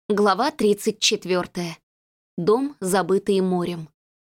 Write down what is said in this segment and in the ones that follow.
Глава 34. Дом, забытый морем.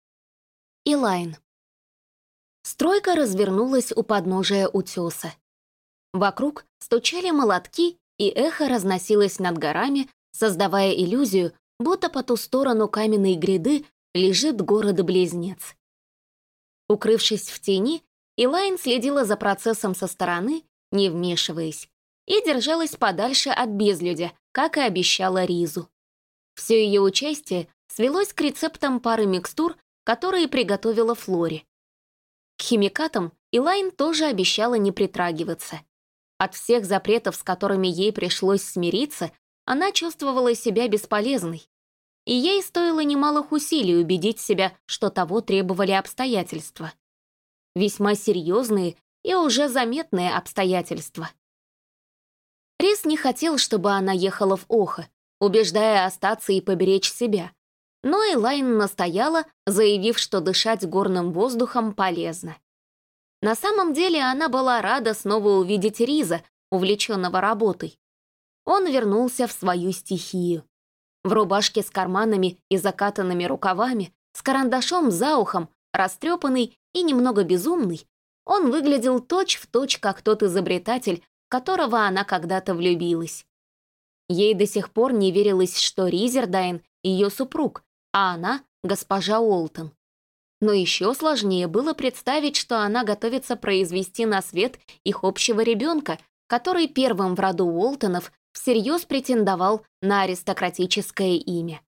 Элайн. Стройка развернулась у подножия утеса. Вокруг стучали молотки, и эхо разносилось над горами, создавая иллюзию, будто по ту сторону каменной гряды лежит город-близнец. Укрывшись в тени, Элайн следила за процессом со стороны, не вмешиваясь, и держалась подальше от безлюдя, как и обещала Ризу. Все ее участие свелось к рецептам пары микстур, которые приготовила Флори. К химикатам Элайн тоже обещала не притрагиваться. От всех запретов, с которыми ей пришлось смириться, она чувствовала себя бесполезной. И ей стоило немалых усилий убедить себя, что того требовали обстоятельства. Весьма серьезные и уже заметные обстоятельства. Рис не хотел, чтобы она ехала в Охо, убеждая остаться и поберечь себя. Но Элайн настояла, заявив, что дышать горным воздухом полезно. На самом деле она была рада снова увидеть Риза, увлеченного работой. Он вернулся в свою стихию. В рубашке с карманами и закатанными рукавами, с карандашом за ухом, растрепанный и немного безумный, он выглядел точь-в-точь, как тот изобретатель, в которого она когда-то влюбилась. Ей до сих пор не верилось, что Ризердайн — ее супруг, а она — госпожа Уолтон. Но еще сложнее было представить, что она готовится произвести на свет их общего ребенка, который первым в роду Уолтонов всерьез претендовал на аристократическое имя.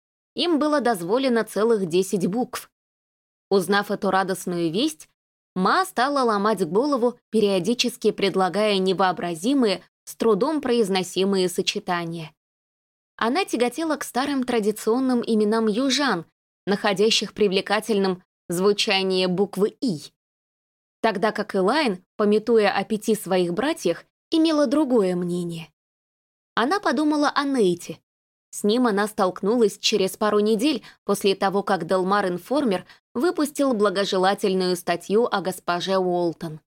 Им было дозволено целых 10 букв. Узнав эту радостную весть, Ма стала ломать голову, периодически предлагая невообразимые, с трудом произносимые сочетания. Она тяготела к старым традиционным именам южан, находящих привлекательным звучание буквы «И», тогда как Элайн, памятуя о 5 своих братьях, имела другое мнение. Она подумала о Нейте. С ним она столкнулась через пару недель после того, как Делмар Информер выпустил благожелательную статью о госпоже Уолтон.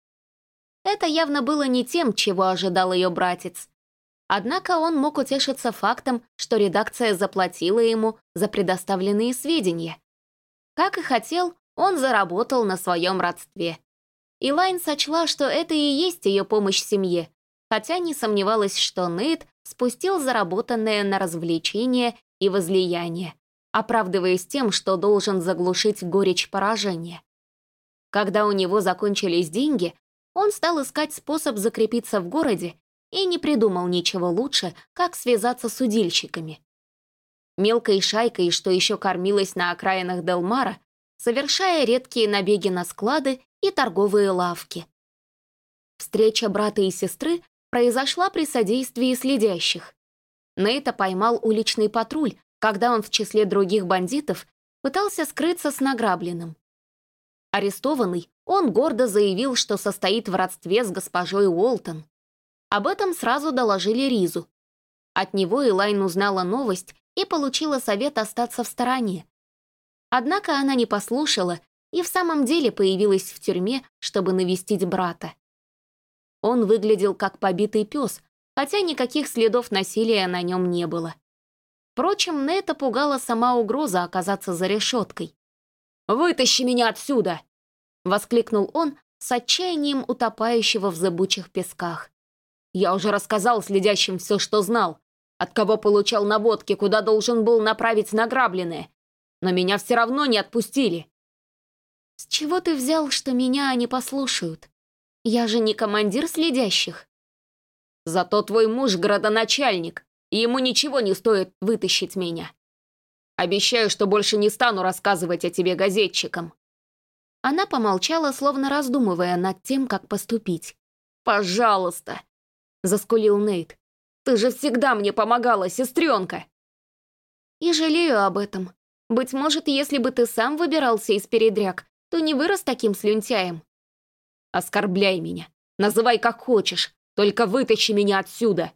Это явно было не тем, чего ожидал ее братец. Однако он мог утешиться фактом, что редакция заплатила ему за предоставленные сведения. Как и хотел, он заработал на своем родстве. Элайн сочла, что это и есть ее помощь семье, хотя не сомневалась, что Нейт спустил заработанное на развлечения и возлияние, оправдываясь тем, что должен заглушить горечь поражения. Когда у него закончились деньги, он стал искать способ закрепиться в городе и не придумал ничего лучше, как связаться с удильщиками. Мелкой шайкой, что еще кормилась на окраинах Делмара, совершая редкие набеги на склады и торговые лавки. Встреча брата и сестры произошла при содействии следящих. Нейта поймал уличный патруль, когда он в числе других бандитов пытался скрыться с награбленным. Арестованный, он гордо заявил, что состоит в родстве с госпожой Уолтон. Об этом сразу доложили Ризу. От него Элайн узнала новость и получила совет остаться в стороне. Однако она не послушала и в самом деле появилась в тюрьме, чтобы навестить брата. Он выглядел как побитый пес, хотя никаких следов насилия на нем не было. Впрочем, Нейта пугала сама угроза оказаться за решеткой. «Вытащи меня отсюда!» — воскликнул он с отчаянием утопающего в зыбучих песках. «Я уже рассказал следящим все, что знал, от кого получал наводки, куда должен был направить награбленное, но меня все равно не отпустили». «С чего ты взял, что меня они послушают? Я же не командир следящих». «Зато твой муж градоначальник, и ему ничего не стоит вытащить меня. Обещаю, что больше не стану рассказывать о тебе газетчикам». Она помолчала, словно раздумывая над тем, как поступить. «Пожалуйста», — заскулил Нейт, — «ты же всегда мне помогала, сестренка». «И жалею об этом. Быть может, если бы ты сам выбирался из передряг, то не вырос таким слюнтяем». «Оскорбляй меня, называй как хочешь, только вытащи меня отсюда».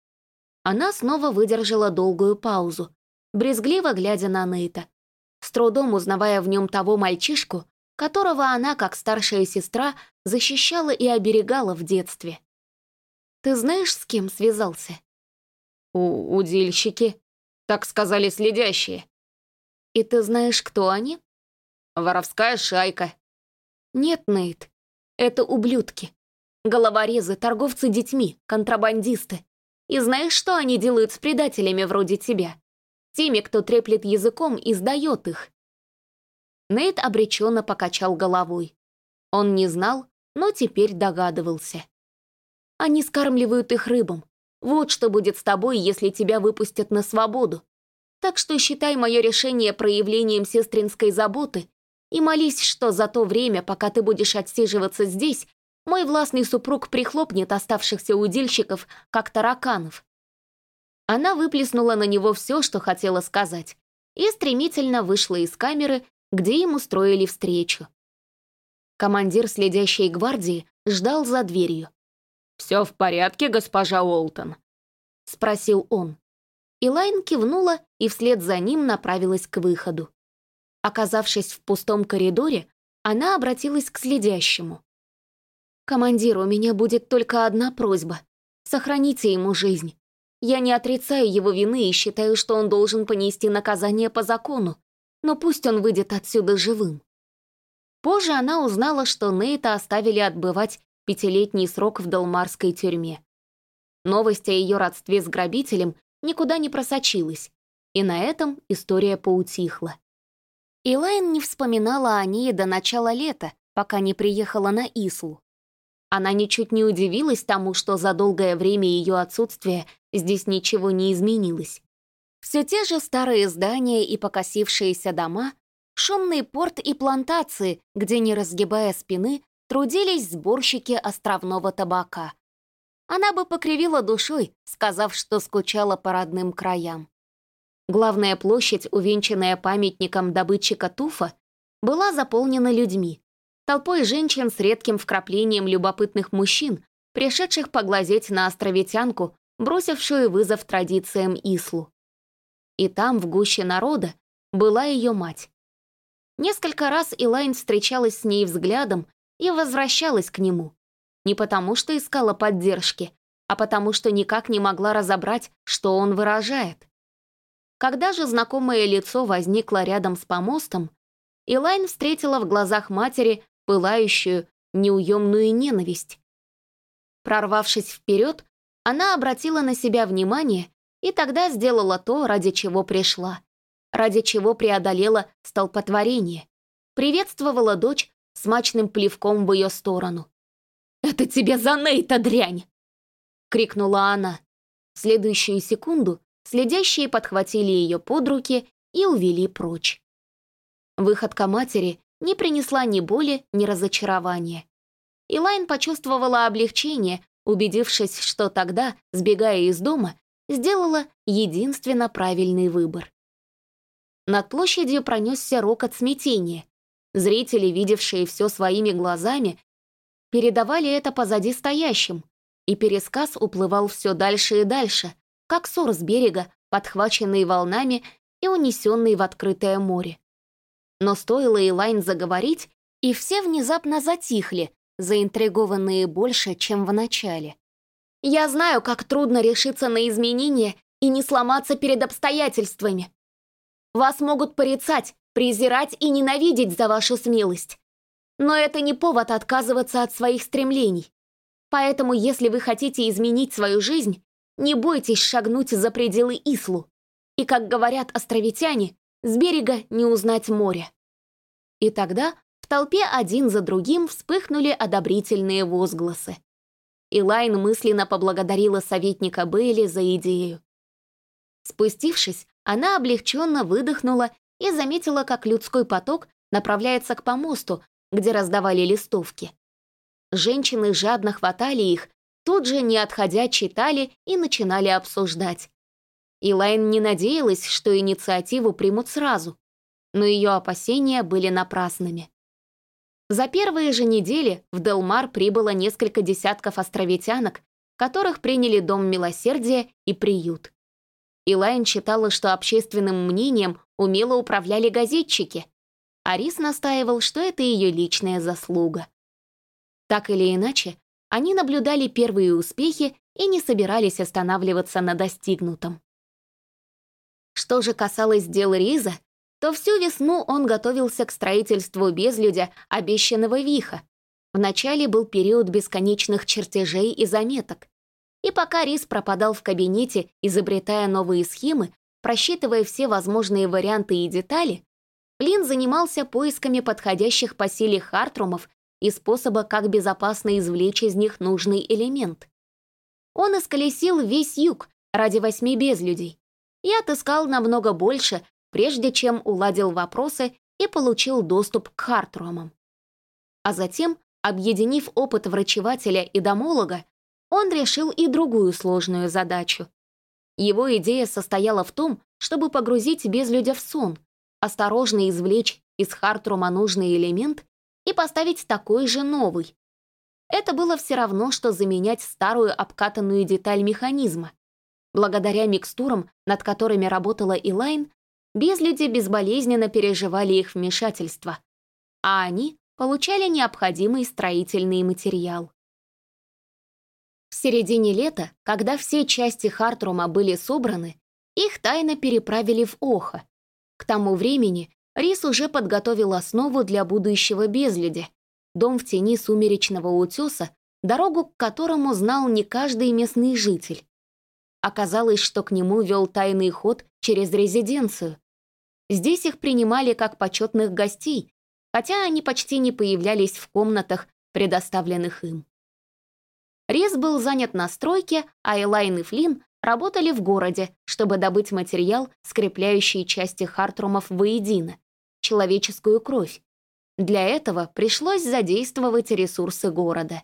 Она снова выдержала долгую паузу, брезгливо глядя на Нейта, с трудом узнавая в нем того мальчишку, которого она, как старшая сестра, защищала и оберегала в детстве. «Ты знаешь, с кем связался?» «Удильщики», Так сказали следящие. И ты знаешь, кто они? Воровская шайка. Нет, Нейт. Это ублюдки. Головорезы, торговцы детьми, контрабандисты. И знаешь, что они делают с предателями вроде тебя? Теми, кто треплет языком и сдает их. Нейт обреченно покачал головой. Он не знал, но теперь догадывался. Они скармливают их рыбам. Вот что будет с тобой, если тебя выпустят на свободу. Так что считай мое решение проявлением сестринской заботы и молись, что за то время, пока ты будешь отсиживаться здесь, мой властный супруг прихлопнет оставшихся удильщиков, как тараканов. Она выплеснула на него все, что хотела сказать, и стремительно вышла из камеры, где им устроили встречу. Командир следящей гвардии ждал за дверью. «Все в порядке, госпожа Уолтон?» — спросил он. Элайн кивнула и вслед за ним направилась к выходу. Оказавшись в пустом коридоре, она обратилась к следящему. «Командир, у меня будет только одна просьба. Сохраните ему жизнь. Я не отрицаю его вины и считаю, что он должен понести наказание по закону, но пусть он выйдет отсюда живым». Позже она узнала, что Нейта оставили отбывать 5-летний срок в Делмарской тюрьме. Новость о ее родстве с грабителем никуда не просочилась, и на этом история поутихла. Элайн не вспоминала о ней до начала лета, пока не приехала на Ислу. Она ничуть не удивилась тому, что за долгое время ее отсутствия здесь ничего не изменилось. Все те же старые здания и покосившиеся дома, шумный порт и плантации, где, не разгибая спины, трудились сборщики островного табака. Она бы покривила душой, сказав, что скучала по родным краям. Главная площадь, увенчанная памятником добытчика туфа, была заполнена людьми, толпой женщин с редким вкраплением любопытных мужчин, пришедших поглазеть на островитянку, бросившую вызов традициям Ислу. И там, в гуще народа, была ее мать. Несколько раз Элайн встречалась с ней взглядом и возвращалась к нему. Не потому, что искала поддержки, а потому, что никак не могла разобрать, что он выражает. Когда же знакомое лицо возникло рядом с помостом, Элайн встретила в глазах матери пылающую, неуемную ненависть. Прорвавшись вперед, она обратила на себя внимание и тогда сделала то, ради чего пришла, ради чего преодолела столпотворение, приветствовала дочь смачным плевком в ее сторону. «Это тебе за Нейта, дрянь!» — крикнула она. В следующую секунду следящие подхватили ее под руки и увели прочь. Выходка матери не принесла ни боли, ни разочарования. Элайн почувствовала облегчение, убедившись, что тогда, сбегая из дома, сделала единственно правильный выбор. Над площадью пронесся рокот смятения. Зрители, видевшие все своими глазами, передавали это позади стоящим, и пересказ уплывал все дальше и дальше, как ссор с берега, подхваченный волнами и унесенный в открытое море. Но стоило Элайн заговорить, и все внезапно затихли, заинтригованные больше, чем в начале. «Я знаю, как трудно решиться на изменения и не сломаться перед обстоятельствами. Вас могут порицать, презирать и ненавидеть за вашу смелость. Но это не повод отказываться от своих стремлений. Поэтому, если вы хотите изменить свою жизнь, не бойтесь шагнуть за пределы Ислу. И, как говорят островитяне, с берега не узнать море». И тогда в толпе один за другим вспыхнули одобрительные возгласы. Элайн мысленно поблагодарила советника Бейли за идею. Спустившись, она облегченно выдохнула и заметила, как людской поток направляется к помосту, где раздавали листовки. Женщины жадно хватали их, тут же, не отходя, читали и начинали обсуждать. Элайн не надеялась, что инициативу примут сразу, но ее опасения были напрасными. За первые же недели в Делмар прибыло несколько десятков островитянок, которых приняли Дом Милосердия и приют. Элайн считала, что общественным мнением умело управляли газетчики, а Рис настаивал, что это ее личная заслуга. Так или иначе, они наблюдали первые успехи и не собирались останавливаться на достигнутом. Что же касалось дел Риза, то всю весну он готовился к строительству безлюдя, обещанного Виха. Вначале был период бесконечных чертежей и заметок. И пока Риз пропадал в кабинете, изобретая новые схемы, просчитывая все возможные варианты и детали, Флинн занимался поисками подходящих по силе хартрумов и способа, как безопасно извлечь из них нужный элемент. Он исколесил весь юг ради 8 безлюдей и отыскал намного больше, прежде чем уладил вопросы и получил доступ к хартрумам. А затем, объединив опыт врачевателя и домолога, он решил и другую сложную задачу. Его идея состояла в том, чтобы погрузить безлюдя в сон, осторожно извлечь из хартрума нужный элемент и поставить такой же новый. Это было все равно, что заменять старую обкатанную деталь механизма. Благодаря микстурам, над которыми работала Элайн, безлюди безболезненно переживали их вмешательство, а они получали необходимый строительный материал. В середине лета, когда все части Хартрума были собраны, их тайно переправили в Охо. К тому времени Рис уже подготовил основу для будущего безлюдя, дом в тени сумеречного утеса, дорогу к которому знал не каждый местный житель. Оказалось, что к нему вел тайный ход через резиденцию. Здесь их принимали как почетных гостей, хотя они почти не появлялись в комнатах, предоставленных им. Рис был занят на стройке, а Элайн и Флинн работали в городе, чтобы добыть материал, скрепляющий части хартрумов воедино, человеческую кровь. Для этого пришлось задействовать ресурсы города.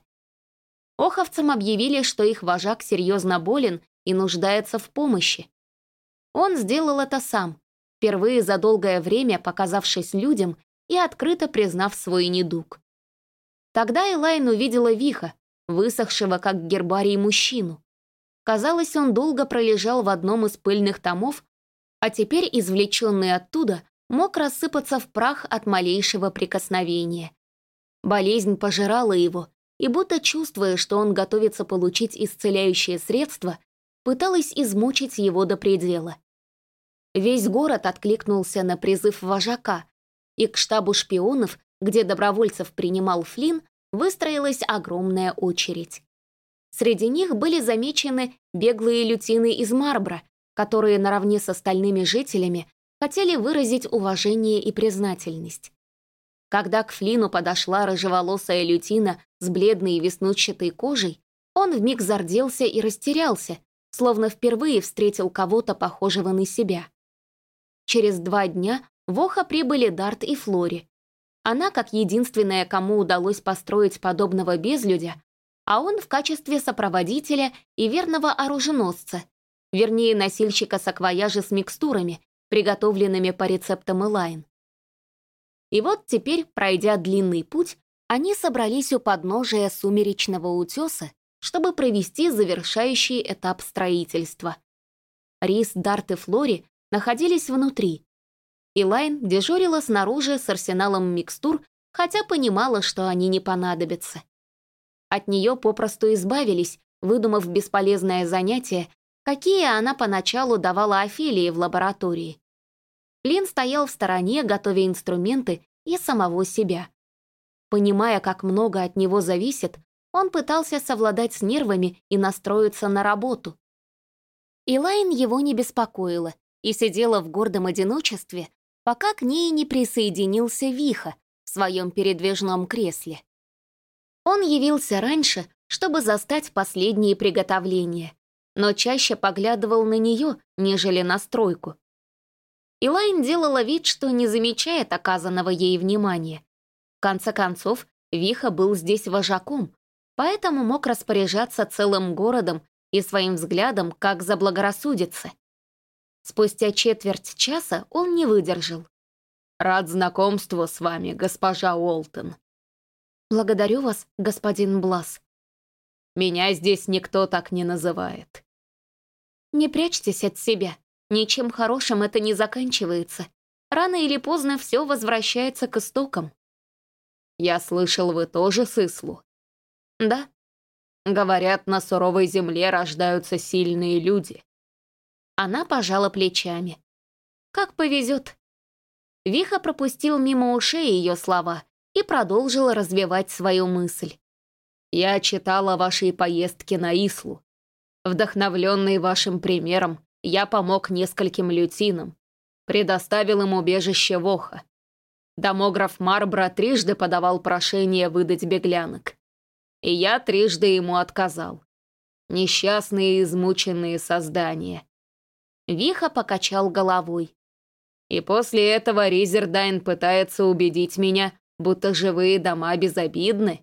Оховцам объявили, что их вожак серьезно болен и нуждается в помощи. Он сделал это сам, впервые за долгое время показавшись людям и открыто признав свой недуг. Тогда Элайн увидела Виха, высохшего как гербарий мужчину. Казалось, он долго пролежал в одном из пыльных томов, а теперь, извлеченный оттуда, мог рассыпаться в прах от малейшего прикосновения. Болезнь пожирала его, и будто чувствуя, что он готовится получить исцеляющее средство, пыталась измучить его до предела. Весь город откликнулся на призыв вожака, и к штабу шпионов, где добровольцев принимал Флинн, выстроилась огромная очередь. Среди них были замечены беглые лютины из Марбра, которые наравне с остальными жителями хотели выразить уважение и признательность. Когда к Флину подошла рыжеволосая лютина с бледной и веснущатой кожей, он вмиг зарделся и растерялся, словно впервые встретил кого-то похожего на себя. Через 2 дня в Охо прибыли Дарт и Флори. Она, как единственная, кому удалось построить подобного безлюдя, а он в качестве сопроводителя и верного оруженосца, вернее, носильщика саквояжа с микстурами, приготовленными по рецептам Элайн. И вот теперь, пройдя длинный путь, они собрались у подножия сумеречного утеса, чтобы провести завершающий этап строительства. Рис, Дарт и Флори находились внутри. Элайн дежурила снаружи с арсеналом микстур, хотя понимала, что они не понадобятся. От нее попросту избавились, выдумав бесполезное занятие, какие она поначалу давала Офелии в лаборатории. Флинн стоял в стороне, готовя инструменты и самого себя. Понимая, как много от него зависит, он пытался совладать с нервами и настроиться на работу. Элайн его не беспокоила и сидела в гордом одиночестве, пока к ней не присоединился Виха в своем передвижном кресле. Он явился раньше, чтобы застать последние приготовления, но чаще поглядывал на нее, нежели на стройку. Элайн делала вид, что не замечает оказанного ей внимания. В конце концов, Виха был здесь вожаком, поэтому мог распоряжаться целым городом и своим взглядом, как заблагорассудится. Спустя четверть часа он не выдержал. «Рад знакомству с вами, госпожа Уолтон». «Благодарю вас, господин Блас». «Меня здесь никто так не называет». «Не прячьтесь от себя. Ничем хорошим это не заканчивается. Рано или поздно все возвращается к истокам». «Я слышал, вы тоже с Ислу?» «Да». «Говорят, на суровой земле рождаются сильные люди». Она пожала плечами. Как повезет. Виха пропустил мимо ушей ее слова и продолжил развивать свою мысль. «Я читал о вашей поездке на Ислу. Вдохновленный вашим примером, я помог нескольким лютинам, предоставил им убежище Воха. Домограф Марбра трижды подавал прошение выдать беглянок. И я трижды ему отказал. Несчастные и измученные создания». Виха покачал головой. «И после этого Ризердайн пытается убедить меня, будто живые дома безобидны».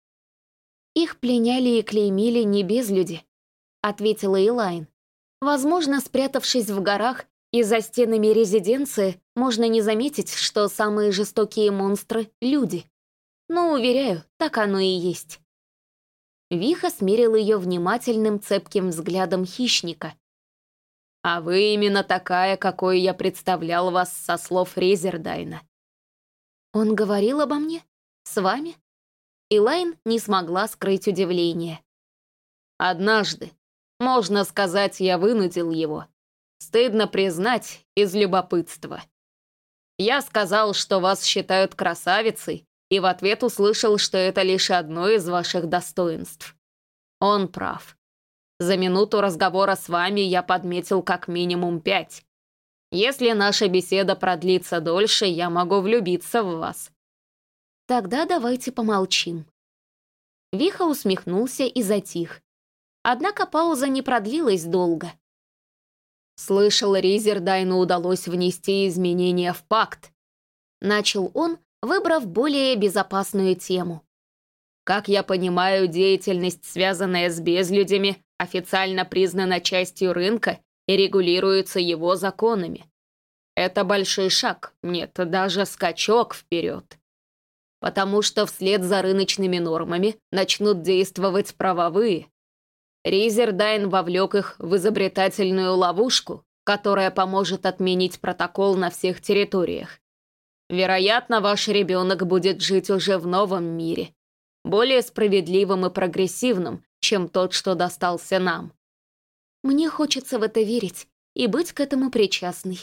«Их пленяли и клеймили не безлюди», — ответила Элайн. «Возможно, спрятавшись в горах и за стенами резиденции, можно не заметить, что самые жестокие монстры — люди. Но, уверяю, так оно и есть». Виха смерил ее внимательным, цепким взглядом хищника. «А вы именно такая, какой я представлял вас со слов Ризердайна». «Он говорил обо мне? С вами?» Элайн не смогла скрыть удивление. «Однажды, можно сказать, я вынудил его. Стыдно признать, из любопытства. Я сказал, что вас считают красавицей, и в ответ услышал, что это лишь одно из ваших достоинств. Он прав. За минуту разговора с вами я подметил как минимум 5. Если наша беседа продлится дольше, я могу влюбиться в вас». «Тогда давайте помолчим». Виха усмехнулся и затих. Однако пауза не продлилась долго. «Слышал, Ризердайну удалось внести изменения в пакт», — начал он, выбрав более безопасную тему. «Как я понимаю, деятельность, связанная с безлюдями, официально признана частью рынка и регулируется его законами. Это большой шаг, нет, даже скачок вперед. Потому что вслед за рыночными нормами начнут действовать правовые. Ризердайн вовлек их в изобретательную ловушку, которая поможет отменить протокол на всех территориях. Вероятно, ваш ребенок будет жить уже в новом мире, более справедливым и прогрессивным, чем тот, что достался нам». «Мне хочется в это верить и быть к этому причастной».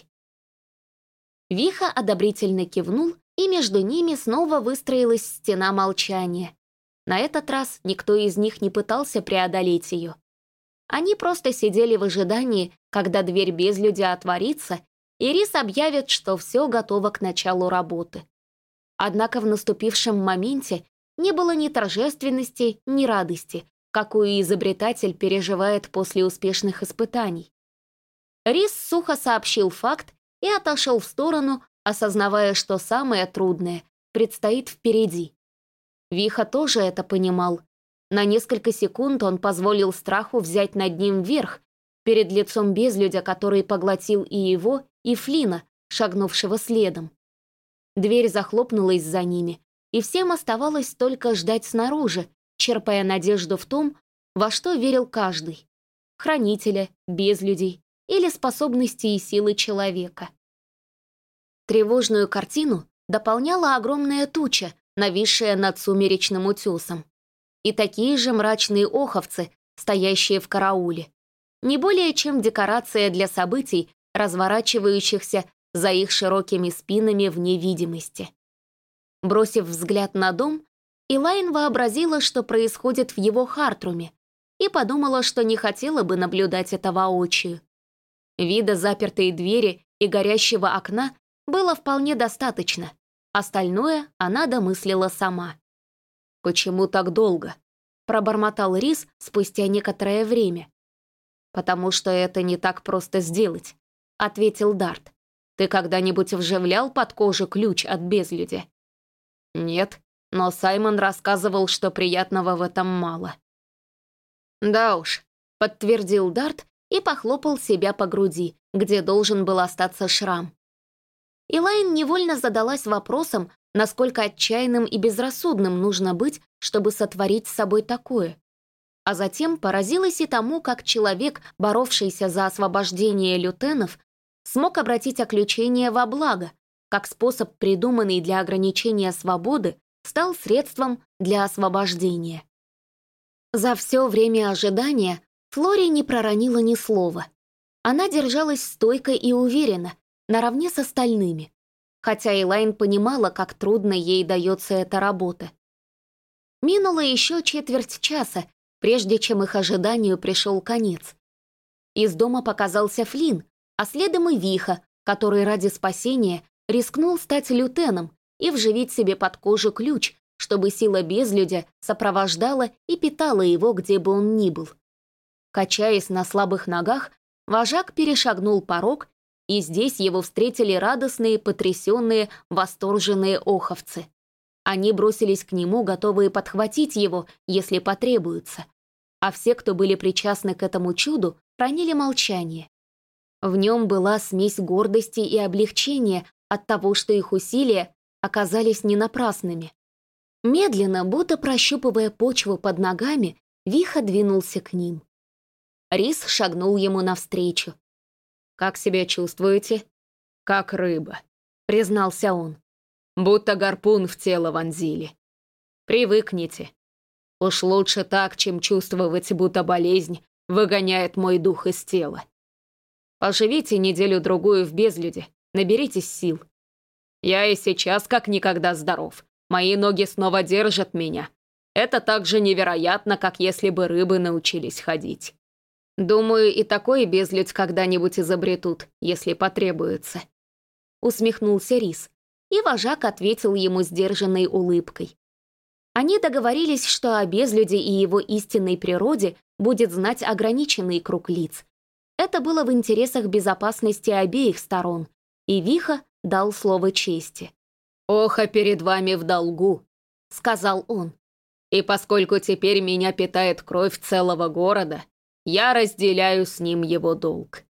Виха одобрительно кивнул, и между ними снова выстроилась стена молчания. На этот раз никто из них не пытался преодолеть ее. Они просто сидели в ожидании, когда дверь безлюдя отворится, и Рис объявит, что все готово к началу работы. Однако в наступившем моменте не было ни торжественности, ни радости, какую изобретатель переживает после успешных испытаний. Рис сухо сообщил факт и отошел в сторону, осознавая, что самое трудное предстоит впереди. Виха тоже это понимал. На несколько секунд он позволил страху взять над ним верх, перед лицом безлюдя, который поглотил и его, и Флина, шагнувшего следом. Дверь захлопнулась за ними, и всем оставалось только ждать снаружи, черпая надежду в том, во что верил каждый — хранителя, безлюдей или способности и силы человека. Тревожную картину дополняла огромная туча, нависшая над сумеречным утесом, и такие же мрачные оховцы, стоящие в карауле, не более чем декорация для событий, разворачивающихся за их широкими спинами в невидимости. Бросив взгляд на дом, Элайн вообразила, что происходит в его Хартруме, и подумала, что не хотела бы наблюдать это воочию. Вида запертой двери и горящего окна было вполне достаточно. Остальное она домыслила сама. «Почему так долго?» — пробормотал Рис спустя некоторое время. «Потому что это не так просто сделать», — ответил Дарт. «Ты когда-нибудь вживлял под кожу ключ от безлюдя?» «Нет, но Саймон рассказывал, что приятного в этом мало». «Да уж», — подтвердил Дарт и похлопал себя по груди, где должен был остаться шрам. Элайн невольно задалась вопросом, насколько отчаянным и безрассудным нужно быть, чтобы сотворить с собой такое. А затем поразилась и тому, как человек, боровшийся за освобождение лютенов, смог обратить оключение во благо, как способ, придуманный для ограничения свободы, стал средством для освобождения. За все время ожидания Флори не проронила ни слова. Она держалась стойко и уверенно, наравне с остальными, хотя Элайн понимала, как трудно ей дается эта работа. Минуло еще четверть часа, прежде чем их ожиданию пришел конец. Из дома показался Флинн, а следом и Виха, который ради спасения рискнул стать лютеном и вживить себе под кожу ключ, чтобы сила безлюдя сопровождала и питала его, где бы он ни был. Качаясь на слабых ногах, вожак перешагнул порог, и здесь его встретили радостные, потрясенные, восторженные оховцы. Они бросились к нему, готовые подхватить его, если потребуется. А все, кто были причастны к этому чуду, хранили молчание. В нем была смесь гордости и облегчения от того, что их усилия оказались не напрасными. Медленно, будто прощупывая почву под ногами, Виха двинулся к ним. Рис шагнул ему навстречу. «Как себя чувствуете?» «Как рыба», — признался он. «Будто гарпун в тело вонзили. Привыкните. Уж лучше так, чем чувствовать, будто болезнь выгоняет мой дух из тела. Поживите неделю-другую в безлюде, наберитесь сил. Я и сейчас как никогда здоров. Мои ноги снова держат меня. Это так же невероятно, как если бы рыбы научились ходить. Думаю, и такой безлюдь когда-нибудь изобретут, если потребуется». Усмехнулся Рис, и вожак ответил ему сдержанной улыбкой. Они договорились, что о безлюде и его истинной природе будет знать ограниченный круг лиц. Это было в интересах безопасности обеих сторон, и Виха дал слово чести. «Оха перед вами в долгу», — сказал он. «И поскольку теперь меня питает кровь целого города, я разделяю с ним его долг.